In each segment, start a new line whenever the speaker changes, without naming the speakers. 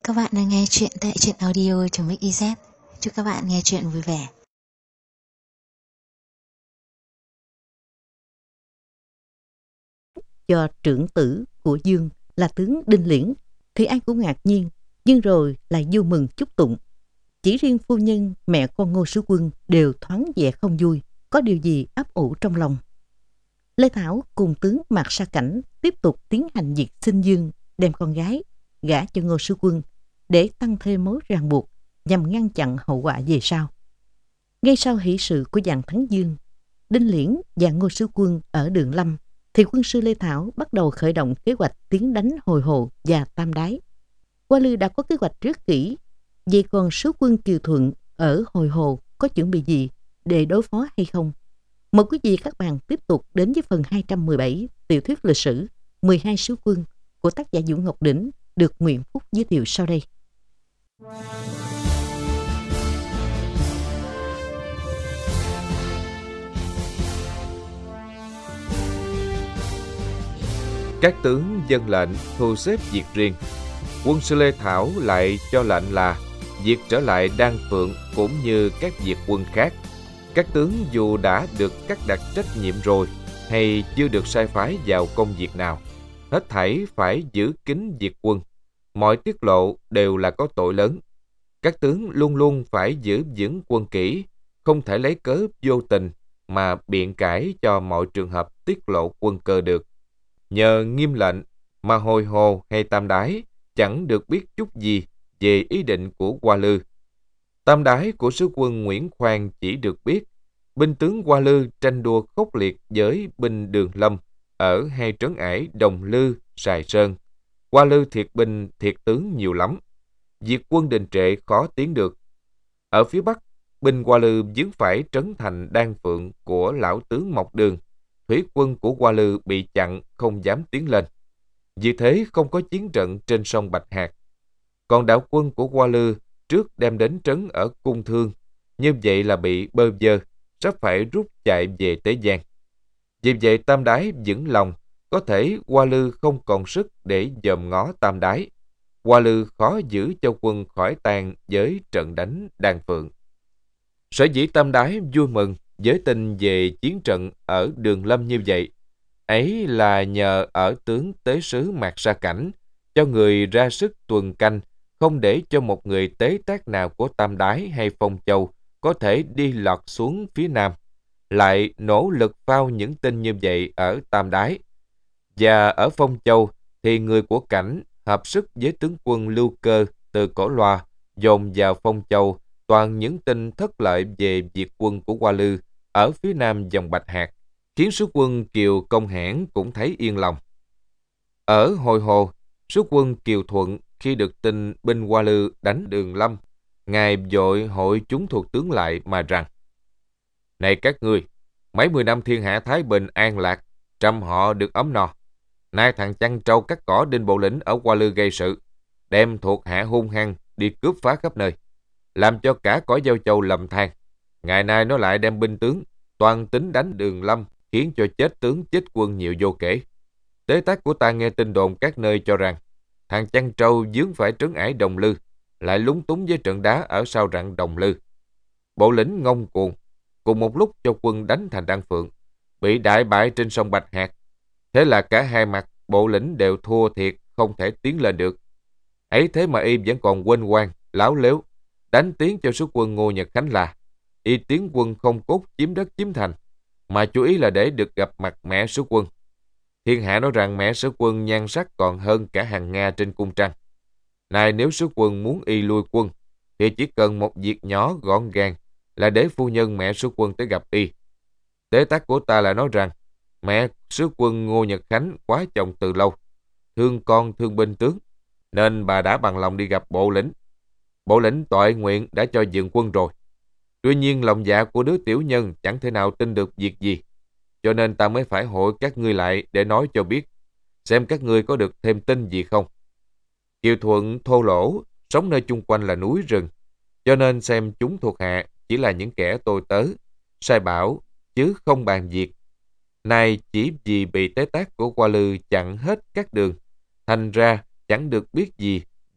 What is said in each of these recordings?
Các bạn đang nghe chuyện tại truyện audio.mix.iz. Chúc các bạn nghe chuyện vui vẻ.
Cho trưởng tử của Dương là tướng Đinh Liễn thì ai cũng ngạc nhiên, nhưng rồi lại vui mừng chúc tụng. Chỉ riêng phu nhân, mẹ con Ngô Sứ Quân đều thoáng vẻ không vui, có điều gì ấp ủ trong lòng. Lê Thảo cùng tướng Mạc Sa Cảnh tiếp tục tiến hành việc sinh Dương, đem con gái gả cho Ngô Sứ Quân để tăng thêm mối ràng buộc nhằm ngăn chặn hậu quả về sau. Ngay sau hỷ sự của dàn Thắng Dương, Đinh Liễn và Ngô Sứ Quân ở Đường Lâm, thì quân sư Lê Thảo bắt đầu khởi động kế hoạch tiến đánh Hồi Hồ và Tam Đái. Hoa Lư đã có kế hoạch rất kỹ, vậy còn sứ quân Kiều Thuận ở Hồi Hồ có chuẩn bị gì để đối phó hay không? Mời quý vị các bạn tiếp tục đến với phần 217 tiểu thuyết lịch sử 12 sứ quân của tác giả Vũ Ngọc Đỉnh được Nguyễn Phúc giới thiệu sau đây.
Các tướng dân lệnh thu xếp việc riêng. Quân sư Lê Thảo lại cho lệnh là việc trở lại Đan Phượng cũng như các việc quân khác. Các tướng dù đã được cắt đặt trách nhiệm rồi hay chưa được sai phái vào công việc nào, hết thảy phải giữ kín việc quân. Mọi tiết lộ đều là có tội lớn. Các tướng luôn luôn phải giữ vững quân kỷ, không thể lấy cớ vô tình mà biện cãi cho mọi trường hợp tiết lộ quân cơ được. Nhờ nghiêm lệnh mà Hồi Hồ hay Tam Đái chẳng được biết chút gì về ý định của Hoa Lư. Tam Đái của sứ quân Nguyễn Khoan chỉ được biết binh tướng Hoa Lư tranh đua khốc liệt với binh Đường Lâm ở hai trấn ải Đồng Lư, Sài Sơn. Hoa Lư thiệt binh thiệt tướng nhiều lắm. Việc quân đình trệ khó tiến được. Ở phía Bắc, binh Hoa Lư vướng phải trấn thành Đan Phượng của lão tướng Mộc Đường. Thủy quân của Hoa Lư bị chặn không dám tiến lên. Vì thế không có chiến trận trên sông Bạch Hạc. Còn đạo quân của Hoa Lư trước đem đến trấn ở Cung Thương, như vậy là bị bơ vơ, sắp phải rút chạy về Tế Giang. Vì vậy Tam Đái vững lòng, có thể Hoa Lư không còn sức để dòm ngó Tam Đái. Hoa Lư khó giữ cho quân khỏi tàn với trận đánh Đan Phượng. Sở dĩ Tam Đái vui mừng với tin về chiến trận ở Đường Lâm như vậy, ấy là nhờ ở tướng tế sứ Mạc Sa Cảnh cho người ra sức tuần canh, không để cho một người tế tác nào của Tam Đái hay Phong Châu có thể đi lọt xuống phía Nam, lại nỗ lực phao những tin như vậy ở Tam Đái. Và ở Phong Châu thì người của Cảnh hợp sức với tướng quân Lưu Cơ từ Cổ Loa dồn vào Phong Châu toàn những tin thất lợi về việc quân của Hoa Lư ở phía nam dòng Bạch Hạc, khiến sứ quân Kiều Công Hãn cũng thấy yên lòng. Ở Hồi Hồ, sứ quân Kiều Thuận khi được tin binh Hoa Lư đánh Đường Lâm, ngài vội hội chúng thuộc tướng lại mà rằng: Này các ngươi, mấy 10 năm thiên hạ thái bình an lạc, trăm họ được ấm no. Nay thằng chăn trâu cắt cỏ Đinh Bộ Lĩnh ở Hoa Lư gây sự, đem thuộc hạ hung hăng đi cướp phá khắp nơi, làm cho cả cõi Giao Châu lầm than. Ngày nay nó lại đem binh tướng toàn tính đánh Đường Lâm, khiến cho chết tướng chết quân nhiều vô kể. Tế tác của ta nghe tin đồn các nơi cho rằng thằng chăn trâu vướng phải trấn ải Đồng Lư, lại lúng túng với trận đá ở sau rặng Đồng Lư. Bộ lĩnh ngông cuồng cùng một lúc cho quân đánh thành Đan Phượng, bị đại bại trên sông Bạch Hạc. Thế là cả hai mặt bộ lĩnh đều thua thiệt, không thể tiến lên được. Ấy thế mà y vẫn còn quên quan láo lếu đánh tiếng cho sứ quân Ngô Nhật Khánh là y tiến quân không cốt chiếm đất chiếm thành, mà chú ý là để được gặp mặt mẹ sứ quân. Thiên hạ nói rằng mẹ sứ quân nhan sắc còn hơn cả hàng Nga trên cung trăng. Này, nếu sứ quân muốn y lui quân thì chỉ cần một việc nhỏ gọn gàng là để phu nhân mẹ sứ quân tới gặp y. Tế tác của ta là nói rằng mẹ sứ quân Ngô Nhật Khánh quá chồng từ lâu, thương con thương binh tướng, nên bà đã bằng lòng đi gặp bộ lĩnh. Bộ lĩnh toại nguyện đã cho dừng quân rồi. Tuy nhiên lòng dạ của đứa tiểu nhân chẳng thể nào tin được việc gì, cho nên ta mới phải hội các ngươi lại để nói cho biết, xem các ngươi có được thêm tin gì không. Kiều Thuận thô lỗ, sống nơi chung quanh là núi rừng, cho nên xem chúng thuộc hạ chỉ là những kẻ tôi tớ, sai bảo, chứ không bàn việc. Nay chỉ vì bị tế tác của Hoa Lư chặn hết các đường, thành ra chẳng được biết gì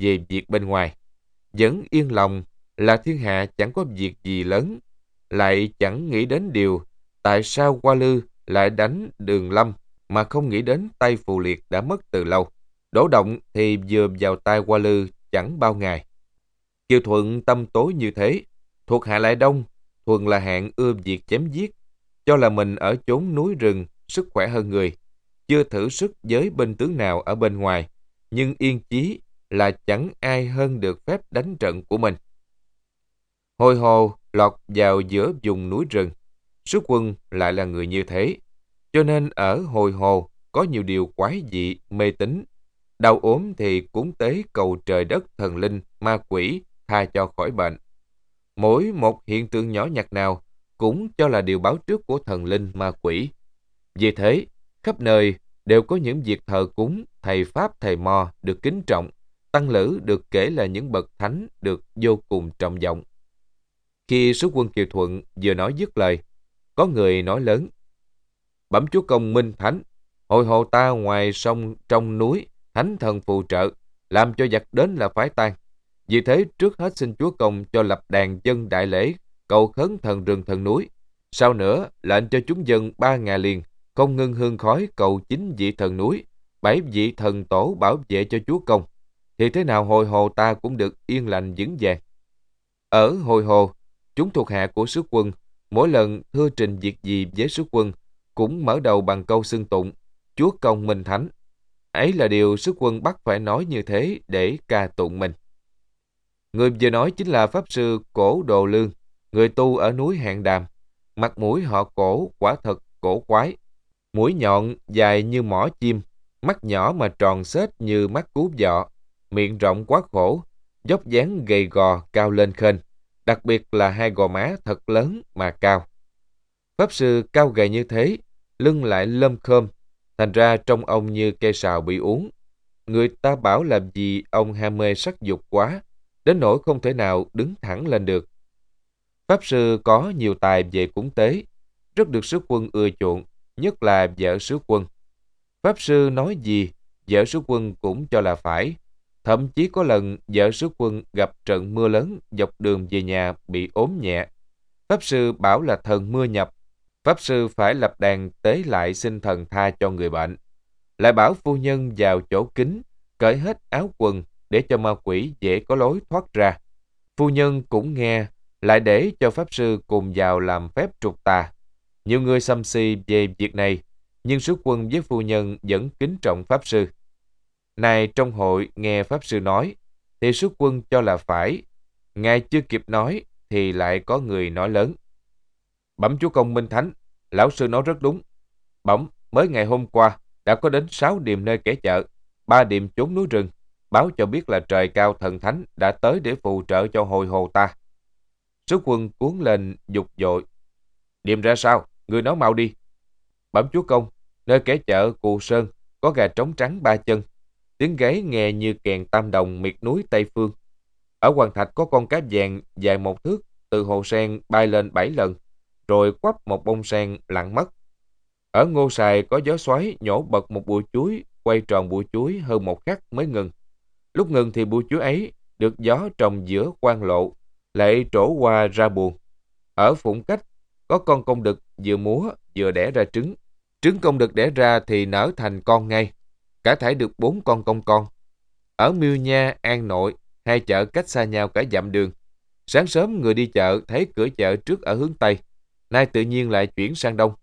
về việc bên ngoài. Vẫn yên lòng là thiên hạ chẳng có việc gì lớn, lại chẳng nghĩ đến điều tại sao Hoa Lư lại đánh Đường Lâm mà không nghĩ đến tay Phù Liệt đã mất từ lâu. Đỗ Động thì vừa vào tay Hoa Lư chẳng bao ngày. Kiều Thuận tâm tối như thế, thuộc hạ lại đông, thuần là hạng ưa việc chém giết, cho là mình ở chốn núi rừng sức khỏe hơn người, chưa thử sức với binh tướng nào ở bên ngoài, nhưng yên chí là chẳng ai hơn được phép đánh trận của mình. Hồi Hồ lọt vào giữa vùng núi rừng, sứ quân lại là người như thế, cho nên ở Hồi Hồ có nhiều điều quái dị, mê tín. Đau ốm thì cúng tế cầu trời đất, thần linh, ma quỷ tha cho khỏi bệnh. Mỗi một hiện tượng nhỏ nhặt nào cũng cho là điều báo trước của thần linh, ma quỷ. Vì thế, khắp nơi đều có những việc thờ cúng, thầy pháp, thầy mò được kính trọng, tăng lữ được kể là những bậc thánh được vô cùng trọng vọng. Khi sứ quân Kiều Thuận vừa nói dứt lời, có người nói lớn: Bẩm chúa công Minh Thánh, Hồi Hồ ta ngoài sông trong núi, thánh thần phù trợ, làm cho giặc đến là phải tan. Vì thế trước hết xin chúa công cho lập đàn dân đại lễ, cầu khấn thần rừng thần núi. Sau nữa lệnh cho chúng dân 3 ngày liền, không ngưng hương khói cầu 9 vị thần núi, 7 vị thần tổ bảo vệ cho chúa công. Thì thế nào Hồi Hồ ta cũng được yên lành vững vàng. Ở Hồi Hồ, chúng thuộc hạ của sứ quân mỗi lần thưa trình việc gì với sứ quân cũng mở đầu bằng câu xưng tụng chúa công Minh Thánh. Ấy là điều sứ quân bắt phải nói như thế để ca tụng mình. Người vừa nói chính là pháp sư Cổ Đồ Lương, người tu ở núi Hạng Đàm. Mặt mũi họ Cổ quả thật cổ quái, mũi nhọn dài như mỏ chim, mắt nhỏ mà tròn xết như mắt cú vọ, miệng rộng quá khổ, dốc dáng gầy gò cao lên khênh, đặc biệt là 2 gò má thật lớn mà cao. Pháp sư cao gầy như thế, lưng lại lơm khơm, thành ra trông ông như cây sào bị uống. Người ta bảo làm gì ông ham mê sắc dục quá, đến nỗi không thể nào đứng thẳng lên được. Pháp sư có nhiều tài về cúng tế, rất được sứ quân ưa chuộng, nhất là vợ sứ quân. Pháp sư nói gì, vợ sứ quân cũng cho là phải. Thậm chí có lần vợ sứ quân gặp trận mưa lớn dọc đường về nhà bị ốm nhẹ. Pháp sư bảo là thần mưa nhập. Pháp sư phải lập đàn tế lại xin thần tha cho người bệnh. Lại bảo phu nhân vào chỗ kín, cởi hết áo quần để cho ma quỷ dễ có lối thoát ra. Phu nhân cũng nghe, lại để cho pháp sư cùng vào làm phép trục tà. Nhiều người xăm xì về việc này, nhưng sứ quân với phu nhân vẫn kính trọng pháp sư. Nay trong hội nghe pháp sư nói, thì sứ quân cho là phải. Ngài chưa kịp nói, thì lại có người nói lớn: Bẩm chúa công Minh Thánh, lão sư nói rất đúng. Bẩm, mới ngày hôm qua đã có đến 6 điềm nơi kẻ chợ, 3 điềm chốn núi rừng, báo cho biết là trời cao thần thánh đã tới để phù trợ cho Hồi Hồ ta. Sứ quân cuốn lên dục dội: Điềm ra sao? Người nói mau đi. Bẩm chúa công, nơi kẻ chợ Cù Sơn có gà trống trắng 3 chân, tiếng gáy nghe như kèn tam đồng miệt núi Tây Phương. Ở Hoàng Thạch có con cá vàng dài 1 thước từ hồ sen bay lên 7 lần, rồi quắp một bông sen lặn mất. Ở Ngô Sài có gió xoáy nhổ bật một bụi chuối, quay tròn bụi chuối hơn 1 khắc mới ngừng. Lúc ngừng thì bụi chuối ấy được gió trồng giữa quan lộ, lại trổ qua ra buồng. Ở Phụng Cách có con công đực vừa múa vừa đẻ ra trứng. Trứng công đực đẻ ra thì nở thành con ngay, cả thảy được 4 con công con. Ở Miêu Nha, An Nội, 2 chợ cách xa nhau cả dặm đường. Sáng sớm người đi chợ thấy cửa chợ trước ở hướng Tây, nay tự nhiên lại chuyển sang Đông.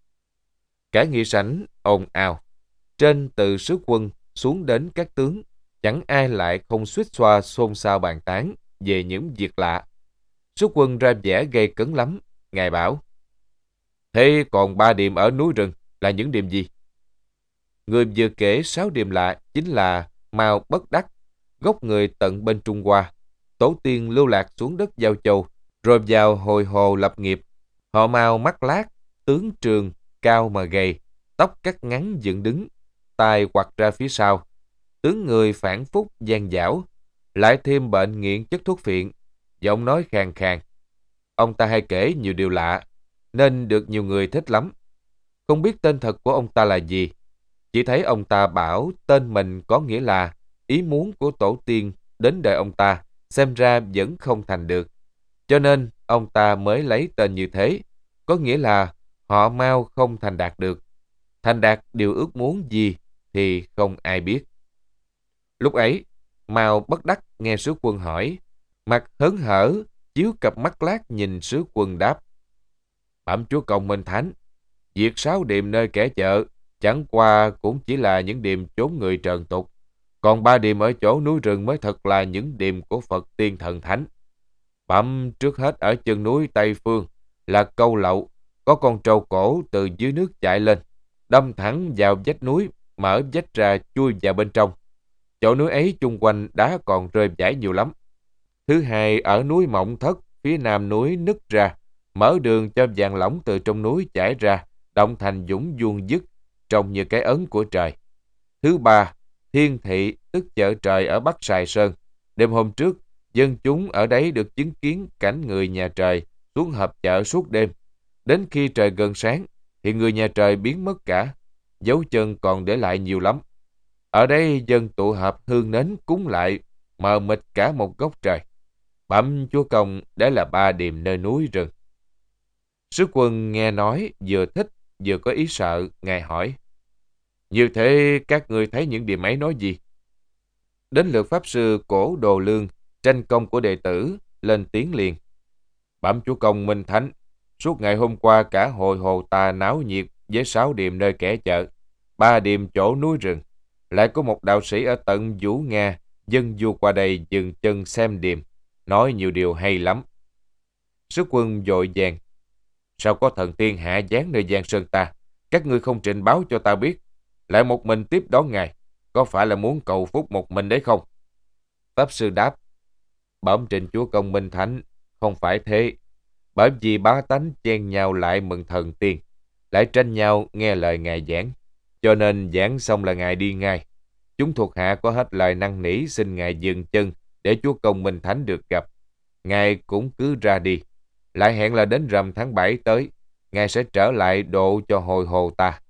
Cả nghị sảnh ồn ào, trên từ sứ quân xuống đến các tướng, chẳng ai lại không suýt xoa xôn xao bàn tán về những việc lạ. Sứ quân ra vẻ gây cấn lắm, ngài bảo: Thế còn 3 điềm ở núi rừng là những điềm gì? Người vừa kể 6 điềm lạ chính là Mao Bất Đắc, gốc người tận bên Trung Hoa, tổ tiên lưu lạc xuống đất Giao Châu, rồi vào Hồi Hồ lập nghiệp. Họ Mao mắt lác, tướng trường, cao mà gầy, tóc cắt ngắn dựng đứng, tai quặt ra phía sau, tướng người phản phúc gian dảo, lại thêm bệnh nghiện chất thuốc phiện, giọng nói khàn khàn. Ông ta hay kể nhiều điều lạ, nên được nhiều người thích lắm. Không biết tên thật của ông ta là gì, chỉ thấy ông ta bảo tên mình có nghĩa là ý muốn của tổ tiên đến đời ông ta, xem ra vẫn không thành được. Cho nên, ông ta mới lấy tên như thế, có nghĩa là họ Mao không thành đạt được. Thành đạt điều ước muốn gì thì không ai biết. Lúc ấy, Mao bất đắc nghe sứ quân hỏi, mặt hớn hở, chiếu cặp mắt lác nhìn sứ quân đáp. Bẩm chúa công Minh Thánh, việc 6 điềm nơi kẻ chợ chẳng qua cũng chỉ là những điềm chốn người trần tục, còn 3 điềm ở chỗ núi rừng mới thật là những điềm của Phật tiên thần thánh. Bẩm trước hết ở chân núi Tây Phương là câu lậu, có con trâu cổ từ dưới nước chạy lên, đâm thẳng vào vách núi, mở vách ra chui vào bên trong. Chỗ núi ấy chung quanh đá còn rơi vãi nhiều lắm. Thứ hai ở núi Mộng Thất, phía nam núi nứt ra, mở đường cho vàng lỏng từ trong núi chảy ra, động thành dũng vuông dứt, trông như cái ấn của trời. Thứ ba, Thiên Thị, tức chợ trời ở Bắc Sài Sơn. Đêm hôm trước, dân chúng ở đấy được chứng kiến cảnh người nhà trời xuống họp chợ suốt đêm. Đến khi trời gần sáng, thì người nhà trời biến mất cả, dấu chân còn để lại nhiều lắm. Ở đây dân tụ họp hương nến cúng lại, mờ mịt cả một góc trời. Bẩm chúa công, đấy là 3 điềm nơi núi rừng. Sứ quân nghe nói vừa thích vừa có ý sợ, ngài hỏi. Như thế các ngươi thấy những điềm ấy nói gì? Đến lượt pháp sư Cổ Đồ Lương, tranh công của đệ tử, lên tiếng liền. Bẩm chúa công Minh Thánh, suốt ngày hôm qua cả hội Hồ ta náo nhiệt với 6 điềm nơi kẻ chợ, 3 điềm chỗ núi rừng. Lại có một đạo sĩ ở tận Vũ Nga dân du qua đây dừng chân xem điềm, nói nhiều điều hay lắm. Sứ quân vội vàng. Sao có thần tiên hạ giáng nơi Giang Sơn ta? Các ngươi không trình báo cho ta biết, lại một mình tiếp đón ngài, có phải là muốn cầu phúc một mình đấy không? Pháp sư đáp. Bẩm trình chúa công Minh Thánh, không phải thế. Bởi vì bá tánh chen nhau lại mừng thần tiên, lại tranh nhau nghe lời ngài giảng, cho nên giảng xong là ngài đi ngay. Chúng thuộc hạ có hết lời năn nỉ xin ngài dừng chân để chúa công Minh Thánh được gặp. Ngài cũng cứ ra đi. Lại hẹn là đến rằm tháng 7 tới, ngài sẽ trở lại độ cho hội Hồ ta.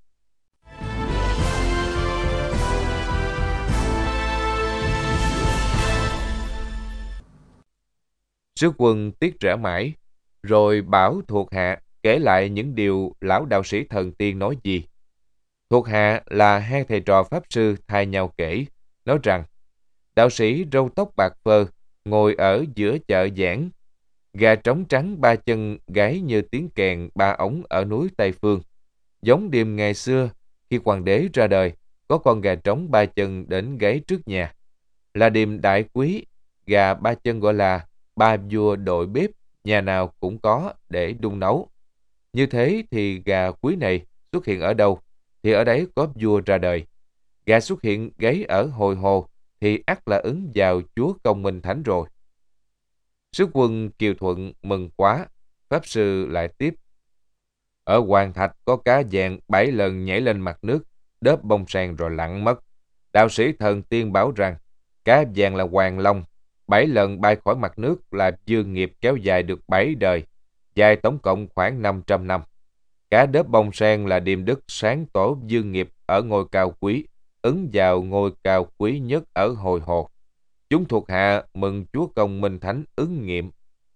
Sứ quân tiếc rẻ mãi, rồi bảo thuộc hạ kể lại những điều lão đạo sĩ thần tiên nói gì. Thuộc hạ là hai thầy trò pháp sư thay nhau kể, nói rằng đạo sĩ râu tóc bạc phơ ngồi ở giữa chợ giảng, gà trống trắng 3 chân gáy như tiếng kèn 3 ống ở núi Tây Phương. Giống điềm ngày xưa, khi hoàng đế ra đời, có con gà trống 3 chân đến gáy trước nhà. Là điềm đại quý, gà 3 chân gọi là 3 vua đội bếp, nhà nào cũng có để đun nấu. Như thế thì gà quý này xuất hiện ở đâu, thì ở đấy có vua ra đời. Gà xuất hiện gáy ở hội Hồ, thì ắt là ứng vào chúa công Minh Thánh rồi. Sứ quân Kiều Thuận mừng quá, pháp sư lại tiếp. Ở Hoàng Thạch có cá vàng 7 lần nhảy lên mặt nước, đớp bông sen rồi lặn mất. Đạo sĩ thần tiên bảo rằng cá vàng là hoàng long, 7 lần bay khỏi mặt nước là dương nghiệp kéo dài được 7 đời, dài tổng cộng khoảng 500 năm. Cá đớp bông sen là điềm đức sáng tổ dương nghiệp ở ngôi cao quý, ứng vào ngôi cao quý nhất ở hội Hồ. Chúng thuộc hạ mừng chúa công Minh Thánh ứng nghiệm.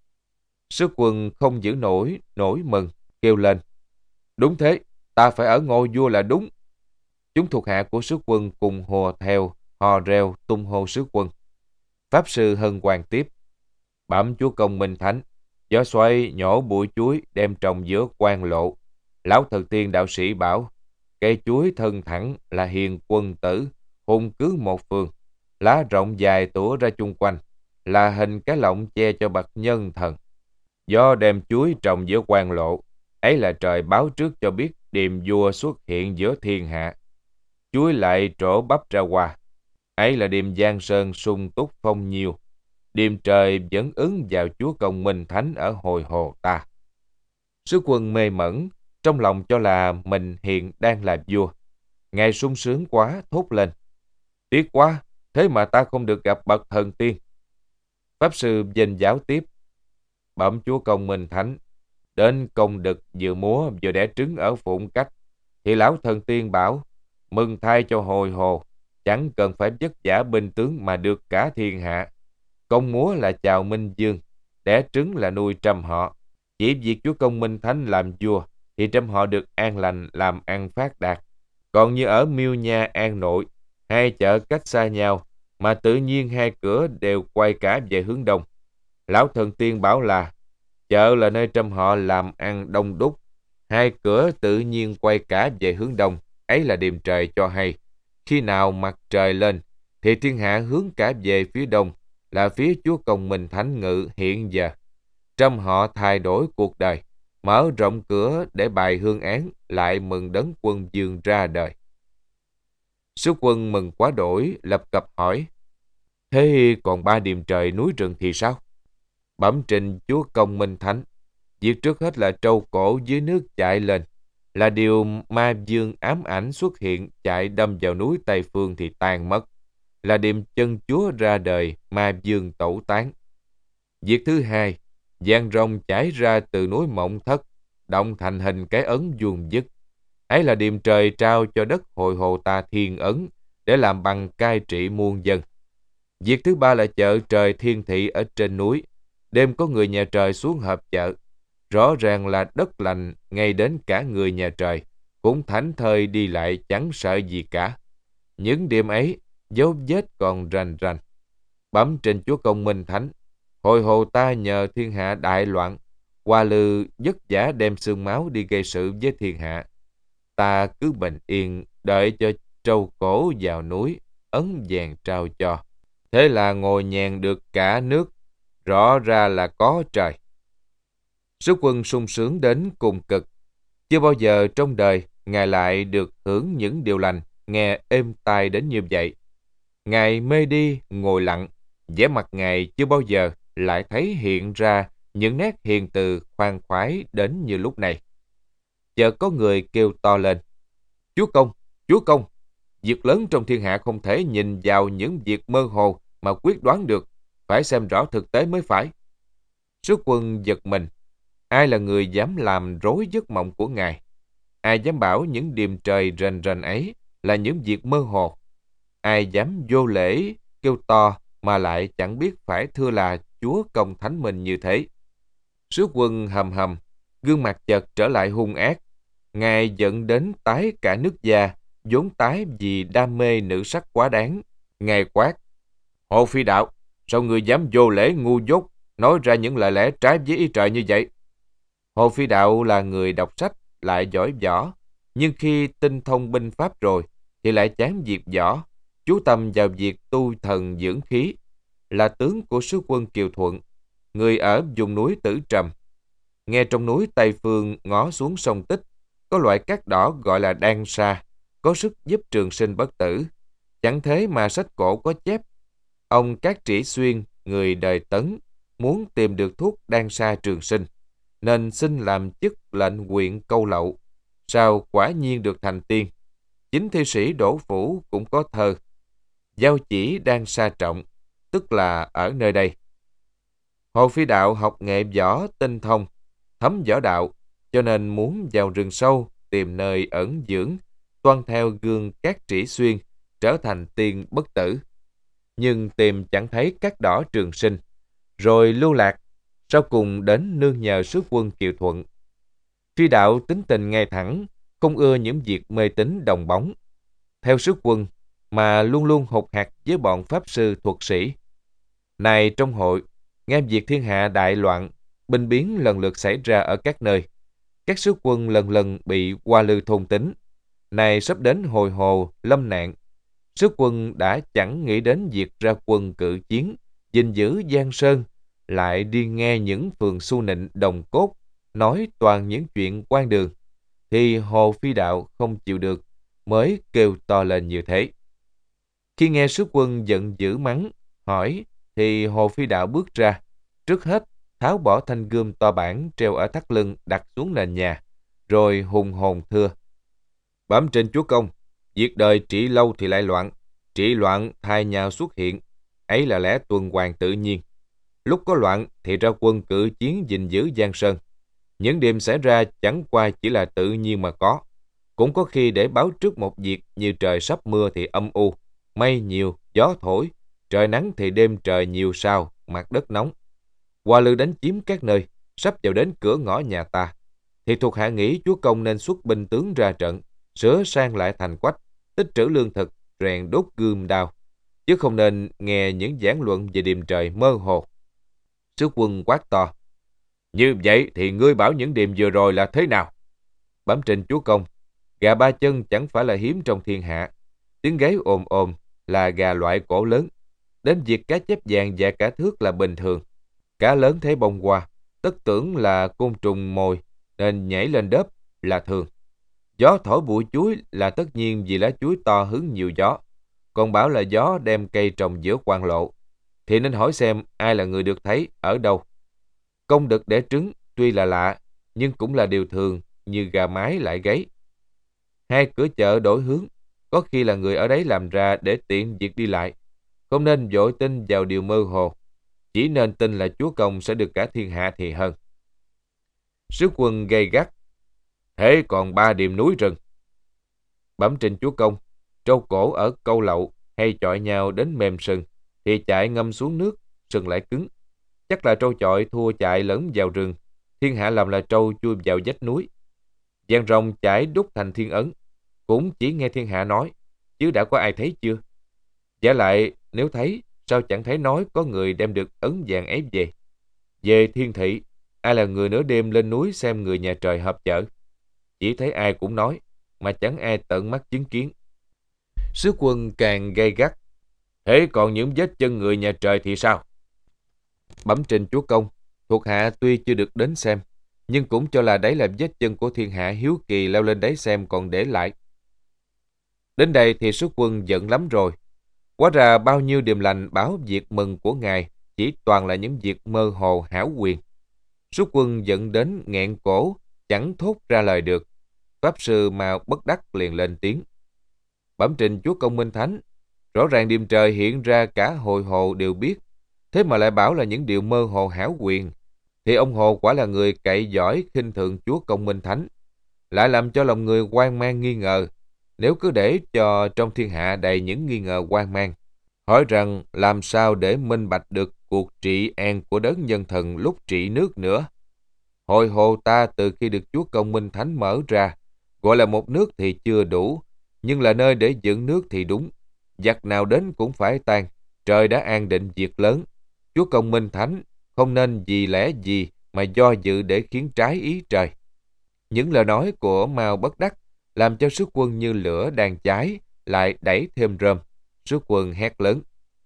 Sứ quân không giữ nổi mừng, kêu lên. Đúng thế, ta phải ở ngôi vua là đúng. Chúng thuộc hạ của sứ quân cùng hùa theo, hò reo tung hô sứ quân. Pháp sư hân hoan tiếp. Bẩm chúa công Minh Thánh, gió xoay nhổ bụi chuối đem trồng giữa quan lộ. Lão thần tiên đạo sĩ bảo, cây chuối thân thẳng là hiền quân tử, hùng cứ một phương. Lá rộng dài tủa ra chung quanh, là hình cái lọng che cho bậc nhân thần. Gió đem chuối trồng giữa quan lộ, ấy là trời báo trước cho biết điềm vua xuất hiện giữa thiên hạ. Chuối lại trổ bắp ra hoa, ấy là điềm Giang Sơn sung túc phong nhiêu. Điềm trời vẫn ứng vào chúa công Minh Thánh ở hội Hồ ta. Sứ quân mê mẩn, trong lòng cho là mình hiện đang là vua. Ngài sung sướng quá, thốt lên. Tiếc quá, thế mà ta không được gặp bậc thần tiên. Pháp sư vênh giáo tiếp. Bẩm chúa công Minh Thánh, đến công đực vừa múa vừa đẻ trứng ở Phụng Cách, thì lão thần tiên bảo, mừng thai cho hội Hồ, chẳng cần phải vất vả binh tướng mà được cả thiên hạ, Công múa là chào Minh Dương, đẻ trứng là nuôi trăm họ. Chỉ việc chúa công Minh Thánh làm vua thì trăm họ được an lành, làm ăn phát đạt. Còn như ở Miêu Nha, An Nội, hai chợ cách xa nhau mà tự nhiên hai cửa đều quay cả về hướng đông. Lão thần tiên bảo là chợ là nơi trăm họ làm ăn đông đúc, hai cửa tự nhiên quay cả về hướng đông, ấy là điềm trời cho hay. Khi nào mặt trời lên thì thiên hạ hướng cả về phía đông, là phía chúa công Minh Thánh ngự hiện giờ. Trăm họ thay đổi cuộc đời, mở rộng cửa để bài hương án, lại mừng đấng quân vương ra đời. Sứ quân mừng quá đổi, lập cập hỏi: thế còn ba điềm trời núi rừng thì sao? Bẩm trình chúa công Minh Thánh, việc trước hết là trâu cổ dưới nước chạy lên, là điều ma dương ám ảnh xuất hiện chạy đâm vào núi Tây Phương thì tan mất, là điểm chân chúa ra đời, ma dương tẩu tán. Việc thứ hai, giang rồng chảy ra từ núi Mộng Thất, động thành hình cái ấn vuông vức, ấy là điềm trời trao cho đất Hội Hồ ta thiên ấn để làm bằng cai trị muôn dân. Việc thứ ba là chợ trời thiên thị ở trên núi, đêm có người nhà trời xuống họp chợ, rõ ràng là đất lành, ngay đến cả người nhà trời cũng thảnh thơi đi lại chẳng sợ gì cả. Những đêm ấy dấu vết còn rành rành. Bẩm trình chúa công Minh Thánh, Hội Hồ ta nhờ thiên hạ đại loạn, Hoa Lư vất vả đem xương máu đi gây sự với thiên hạ. Ta cứ bình yên đợi cho trâu cổ vào núi, ấn vàng trao cho. Thế là ngồi nhàn được cả nước, rõ ra là có trời. Sứ quân sung sướng đến cùng cực. Chưa bao giờ trong đời Ngài lại được hưởng những điều lành, nghe êm tai đến như vậy. Ngài mê đi, ngồi lặng, vẻ mặt Ngài chưa bao giờ lại thấy hiện ra những nét hiền từ khoan khoái đến như lúc này. Chợt có người kêu to lên: Chúa công, việc lớn trong thiên hạ không thể nhìn vào những việc mơ hồ mà quyết đoán được, phải xem rõ thực tế mới phải. Sứ quân giật mình. Ai là người dám làm rối giấc mộng của Ngài? Ai dám bảo những điềm trời rền rền ấy là những việc mơ hồ? Ai dám vô lễ kêu to mà lại chẳng biết phải thưa là Chúa công thánh mình như thế? Sứ quân hầm hầm, gương mặt chợt trở lại hung ác. Ngài giận đến tái cả nước da, vốn tái vì đam mê nữ sắc quá đáng. Ngài quát: Hồ Phi Đạo, sao người dám vô lễ ngu dốt, nói ra những lời lẽ trái với ý trời như vậy? Hồ Phi Đạo là người đọc sách, lại giỏi võ, nhưng khi tinh thông binh pháp rồi thì lại chán việc võ, chú tâm vào việc tu thần dưỡng khí. Là tướng của sứ quân Kiều Thuận, người ở vùng núi Tử Trầm. Nghe trong núi Tây Phương ngó xuống sông Tích, có loại cát đỏ gọi là đan sa, có sức giúp trường sinh bất tử. Chẳng thế mà sách cổ có chép, ông Cát Trĩ Xuyên, người đời Tấn, muốn tìm được thuốc đan sa trường sinh, nên xin làm chức lệnh huyện câu lậu. Sao quả nhiên được thành tiên. Chính thi sĩ Đỗ Phủ cũng có thơ: Giao chỉ đan sa trọng, tức là ở nơi đây. Hồ Phi Đạo học nghệ võ tinh thông, thấm võ đạo, cho nên muốn vào rừng sâu tìm nơi ẩn dưỡng, toan theo gương Cát Trĩ Xuyên, trở thành tiên bất tử. Nhưng tìm chẳng thấy cát đỏ trường sinh, rồi lưu lạc, sau cùng đến nương nhờ sứ quân Kiều Thuận. Phi Đạo tính tình ngay thẳng, không ưa những việc mê tín đồng bóng. Theo sứ quân mà luôn luôn hột hạt với bọn pháp sư thuật sĩ. Này trong hội, nghe việc thiên hạ đại loạn, binh biến lần lượt xảy ra ở các nơi. Các sứ quân lần lần bị Hoa Lư thôn tính. Này sắp đến Hội Hồ, lâm nạn. Sứ quân đã chẳng nghĩ đến việc ra quân cự chiến, gìn giữ Giang Sơn, lại đi nghe những phường su nịnh đồng cốt nói toàn những chuyện quan đường, thì Hồ Phi Đạo không chịu được, mới kêu to lên như thế. Khi nghe sứ quân giận dữ mắng, hỏi, thì Hồ Phi Đạo bước ra, trước hết tháo bỏ thanh gươm to bản treo ở thắt lưng đặt xuống nền nhà, rồi hùng hồn thưa: Bẩm trên chúa công, việc đời trị lâu thì lại loạn, trị loạn thay nhau xuất hiện, ấy là lẽ tuần hoàn tự nhiên. Lúc có loạn thì ra quân cự chiến gìn giữ Giang Sơn. Những đêm xảy ra chẳng qua chỉ là tự nhiên mà có. Cũng có khi để báo trước một việc, như trời sắp mưa thì âm u, mây nhiều, gió thổi, trời nắng thì đêm trời nhiều sao, mặt đất nóng. Hoa lư đánh chiếm các nơi, sắp vào đến cửa ngõ nhà ta, thì thuộc hạ nghĩ chúa công nên xuất binh tướng ra trận, sửa sang lại thành quách, tích trữ lương thực, rèn đốt gươm đao, chứ không nên nghe những giảng luận về điềm trời mơ hồ. Sứ quân quát to: Như vậy thì ngươi bảo những điềm vừa rồi là thế nào? Bẩm trình chúa công, gà ba chân chẳng phải là hiếm trong thiên hạ. Tiếng gáy ồm ồm là gà loại cổ lớn. Đến việc cá chép vàng và cá thước là bình thường. Cá lớn thấy bông qua, tất tưởng là côn trùng mồi nên nhảy lên đớp là thường. Gió thổi bụi chuối là tất nhiên vì lá chuối to hứng nhiều gió. Còn bảo là gió đem cây trồng giữa quan lộ, thì nên hỏi xem ai là người được thấy ở đâu. Công đực đẻ trứng tuy là lạ, nhưng cũng là điều thường như gà mái lại gáy. Hai cửa chợ đổi hướng, có khi là người ở đấy làm ra để tiện việc đi lại. Không nên vội tin vào điều mơ hồ, chỉ nên tin là chúa công sẽ được cả thiên hạ thì hơn. Sứ quân gay gắt: Thế còn 3 điểm núi rừng? Bẩm trình chúa công, trâu cổ ở câu lậu hay chọi nhau đến mềm sừng, thì chạy ngâm xuống nước, sừng lại cứng. Chắc là trâu chọi thua chạy lẫn vào rừng, thiên hạ làm là trâu chui vào vách núi. Giang rồng chải đúc thành thiên ấn, cũng chỉ nghe thiên hạ nói, chứ đã có ai thấy chưa? Giả lại, nếu thấy, sao chẳng thấy nói có người đem được ấn vàng ấy về? Về thiên thị, ai là người nửa đêm lên núi xem người nhà trời họp chợ? Chỉ thấy ai cũng nói, mà chẳng ai tận mắt chứng kiến. Sứ quân càng gay gắt: Thế còn những vết chân người nhà trời thì sao? Bẩm trình chúa công, thuộc hạ tuy chưa được đến xem, nhưng cũng cho là đấy là vết chân của thiên hạ hiếu kỳ leo lên đấy xem còn để lại. Đến đây thì sứ quân giận lắm rồi. Hóa ra bao nhiêu điềm lành báo việc mừng của ngài chỉ toàn là những việc mơ hồ hão quyền. Sứ quân giận đến nghẹn cổ, chẳng thốt ra lời được. Pháp sư Mao bất đắc liền lên tiếng: Bẩm trình chúa công minh thánh, rõ ràng điềm trời hiện ra cả hội hồ đều biết, thế mà lại bảo là những điều mơ hồ hão quyền, thì ông Hồ quả là người cậy giỏi khinh thường chúa công minh thánh, lại làm cho lòng người hoang mang nghi ngờ. Nếu cứ để cho trong thiên hạ đầy những nghi ngờ hoang mang, hỏi rằng làm sao để minh bạch được cuộc trị an của đấng nhân thần lúc trị nước nữa. Hội hồ ta từ khi được chúa công minh thánh mở ra, gọi là một nước thì chưa đủ, nhưng là nơi để dựng nước thì đúng. Giặc nào đến cũng phải tan, trời đã an định việc lớn. Chúa công minh thánh không nên vì lẽ gì mà do dự để khiến trái ý trời. Những lời nói của Mao bất đắc làm cho sứ quân như lửa đang cháy, lại đẩy thêm rơm. Sứ quân hét lớn: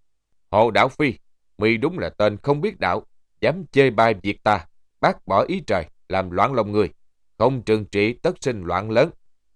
Hồ Đạo Phi, mi đúng là tên không biết đạo, dám chê bai việc ta, bác bỏ ý trời, làm loạn lòng người, không trừng trị tất sinh loạn lớn.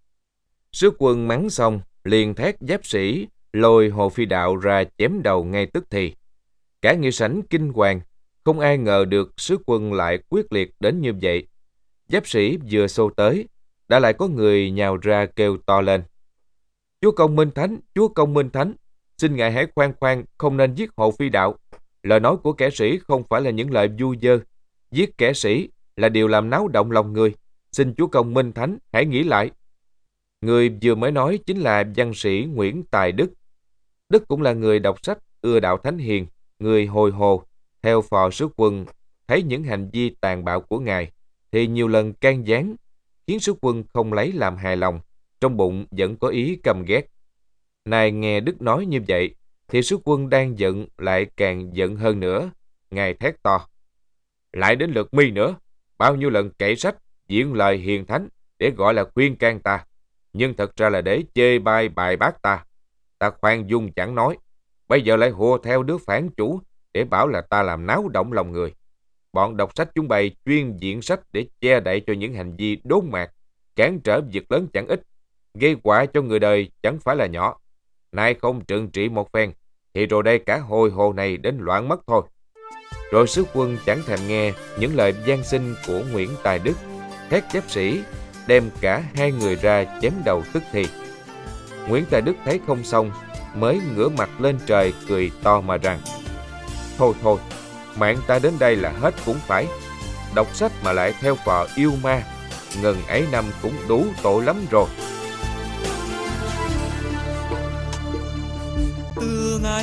Sứ quân mắng xong, liền thét giáp sĩ lôi Hồ Phi Đạo ra chém đầu ngay tức thì. Cả nghĩa sảnh kinh hoàng, không ai ngờ được sứ quân lại quyết liệt đến như vậy. Giáp sĩ vừa xô tới, đã lại có người nhào ra kêu to lên: Chúa công minh thánh, chúa công minh thánh, xin ngài hãy khoan khoan, không nên giết Hồ Phi Đạo. Lời nói của kẻ sĩ không phải là những lời vu vơ, giết kẻ sĩ là điều làm náo động lòng người. Xin chúa công minh thánh hãy nghĩ lại. Người vừa mới nói chính là văn sĩ Nguyễn Tài Đức. Đức cũng là người đọc sách, ưa đạo thánh hiền, người hồi hồ. Theo phò sứ quân, thấy những hành vi tàn bạo của ngài, thì nhiều lần can gián, khiến sứ quân không lấy làm hài lòng, trong bụng vẫn có ý căm ghét. Nay nghe Đức nói như vậy, thì sứ quân đang giận lại càng giận hơn nữa. Ngài thét to: Lại đến lượt mi nữa, bao nhiêu lần kể sách, diễn lời hiền thánh để gọi là khuyên can ta, nhưng thật ra là để chê bai bài bác ta. Ta khoan dung chẳng nói, bây giờ lại hùa theo đứa phản chủ để bảo là ta làm náo động lòng người. Bọn đọc sách chúng bày chuyên diễn sách để che đậy cho những hành vi đốn mạc, cản trở việc lớn chẳng ít, gây họa cho người đời chẳng phải là nhỏ. Nay không trừng trị một phen, thì rồi đây cả hồi hồ này đến loạn mất thôi. Rồi sứ quân chẳng thèm nghe những lời van xin của Nguyễn Tài Đức, thét giáp sĩ đem cả hai người ra chém đầu tức thì. Nguyễn Tài Đức thấy không xong, mới ngửa mặt lên trời cười to mà rằng: Thôi thôi, mạng ta đến đây là hết cũng phải. Đọc sách mà lại theo phò yêu ma, ngần ấy năm cũng đủ tội lắm rồi.
Từ ngày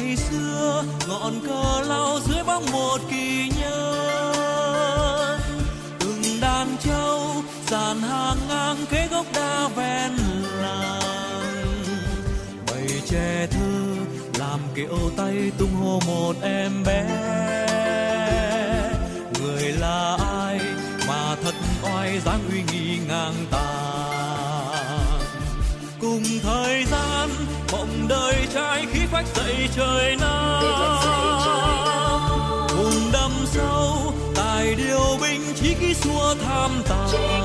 ngày xưa, ngọn cờ lao dưới bóng một kỳ nhân. Từng đàn trâu dàn hàng ngang kế gốc đa ven làng. Bầy trẻ thơ làm kiệu tay tung hô một em bé. Người là ai mà thật oai dáng uy nghi ngang tàn. Cùng thời gian mộng đời trai khí phách dậy trời Nam. Cùng đâm sâu tài điều binh chí khí xua tham tàn.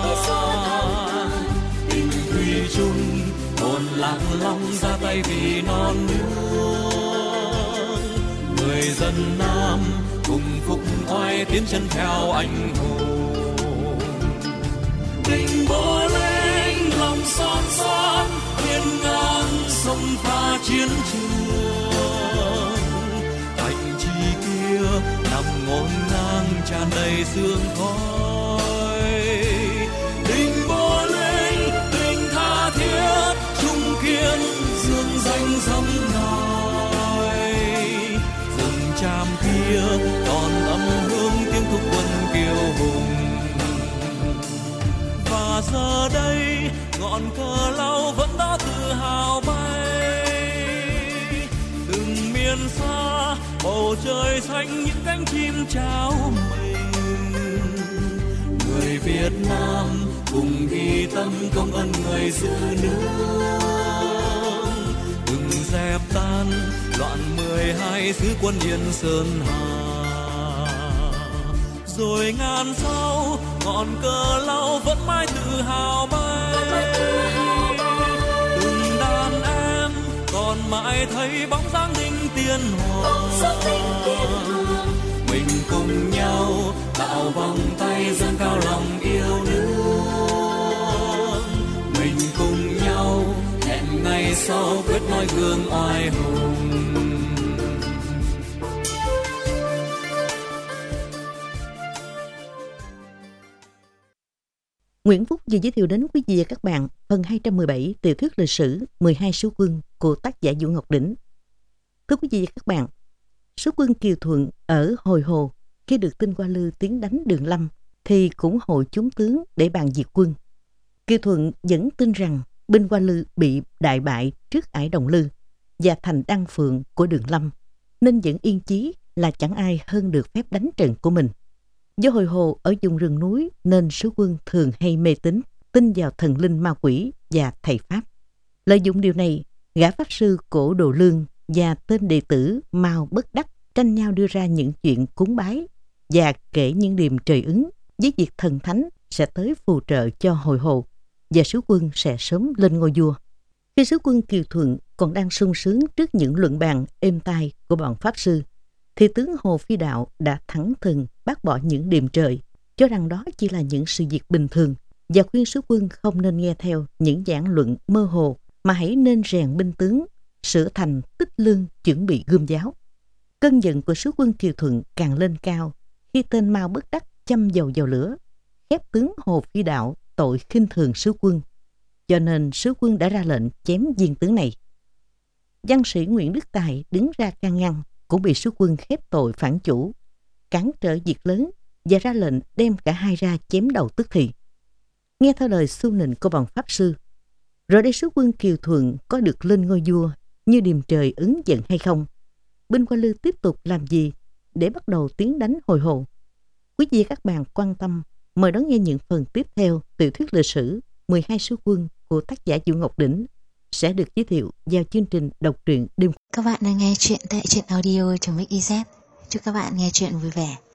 Tình thủy chung hồn lạc long ra tay vì non nước. Người dân Nam cùng phục oai tiến chân theo anh hùng. Đình Bố Linh lòng son son hiên ngang sông pha chiến trường. Thành trì kia nằm ngổn ngang tràn đầy sương khói. Đình Bố Linh tình tha thiết trung kiên dương danh sông ngòi. Rừng tràm kia còn âm hương tiếng thúc quân kiêu hùng. Và giờ đây ngọn cờ lao vẫn đó tự hào bay. Từng miền xa bầu trời xanh những cánh chim trao mình. Người Việt Nam cùng ghi tâm công ơn người giữ nước. Đừng dẹp tan loạn 12 xứ quân Yên Sơn Hà. Rồi ngàn sau ngọn cờ lao vẫn mãi tự hào bay. Từng đàn em còn mãi thấy bóng dáng đinh tiên hoàng. Mình cùng nhau tạo vòng tay dâng cao lòng yêu nước. Mình cùng nhau hẹn ngày sau quyết nói gương oai hùng.
Nguyễn Phúc vừa giới thiệu đến quý vị và các bạn phần 217 tiểu thuyết lịch sử 12 sứ quân của tác giả Vũ Ngọc Đỉnh. Thưa quý vị và các bạn, sứ quân Kiều Thuận ở Hồi Hồ khi được tin Hoa Lư tiến đánh Đường Lâm thì cũng hội chúng tướng để bàn diệt quân. Kiều Thuận vẫn tin rằng binh Hoa Lư bị đại bại trước ải Đồng Lư và thành Đăng Phượng của Đường Lâm, nên vẫn yên chí là chẳng ai hơn được phép đánh trận của mình. Do Hồi Hồ ở vùng rừng núi nên sứ quân thường hay mê tín, tin vào thần linh ma quỷ và thầy Pháp. Lợi dụng điều này, gã Pháp sư Cổ Đồ Lương và tên đệ tử Mao Bất Đắc tranh nhau đưa ra những chuyện cúng bái và kể những điềm trời ứng với việc thần thánh sẽ tới phù trợ cho Hồi Hồ và sứ quân sẽ sớm lên ngôi vua. Khi sứ quân Kiều Thuận còn đang sung sướng trước những luận bàn êm tai của bọn Pháp sư, thì tướng Hồ Phi Đạo đã thẳng thừng bác bỏ những điềm trời, cho rằng đó chỉ là những sự việc bình thường, và khuyên sứ quân không nên nghe theo những giảng luận mơ hồ, mà hãy nên rèn binh tướng, sửa thành tích lương, chuẩn bị gươm giáo. Cơn giận của sứ quân Kiều Thuận càng lên cao khi tên Mao Bất Đắc châm dầu vào lửa, khép tướng Hồ Phi Đạo tội khinh thường sứ quân, cho nên sứ quân đã ra lệnh chém viên tướng này. Văn sĩ Nguyễn Đức Tài đứng ra can ngăn, cũng bị sứ quân khép tội phản chủ, cản trở việc lớn và ra lệnh đem cả hai ra chém đầu tức thì. Nghe theo lời xu nịnh của bọn Pháp sư, rồi đây sứ quân Kiều Thuận có được lên ngôi vua như điềm trời ứng giận hay không? Binh Hoa Lư tiếp tục làm gì để bắt đầu tiến đánh Hồi Hồ? Quý vị và các bạn quan tâm, mời đón nghe những phần tiếp theo tiểu thuyết lịch sử 12 sứ quân của tác giả Vũ Ngọc Đỉnh sẽ được giới thiệu vào chương trình đọc truyện đêm.
Các bạn đang nghe chuyện tại truyện audio.mix.iz. Chúc các bạn nghe chuyện vui vẻ.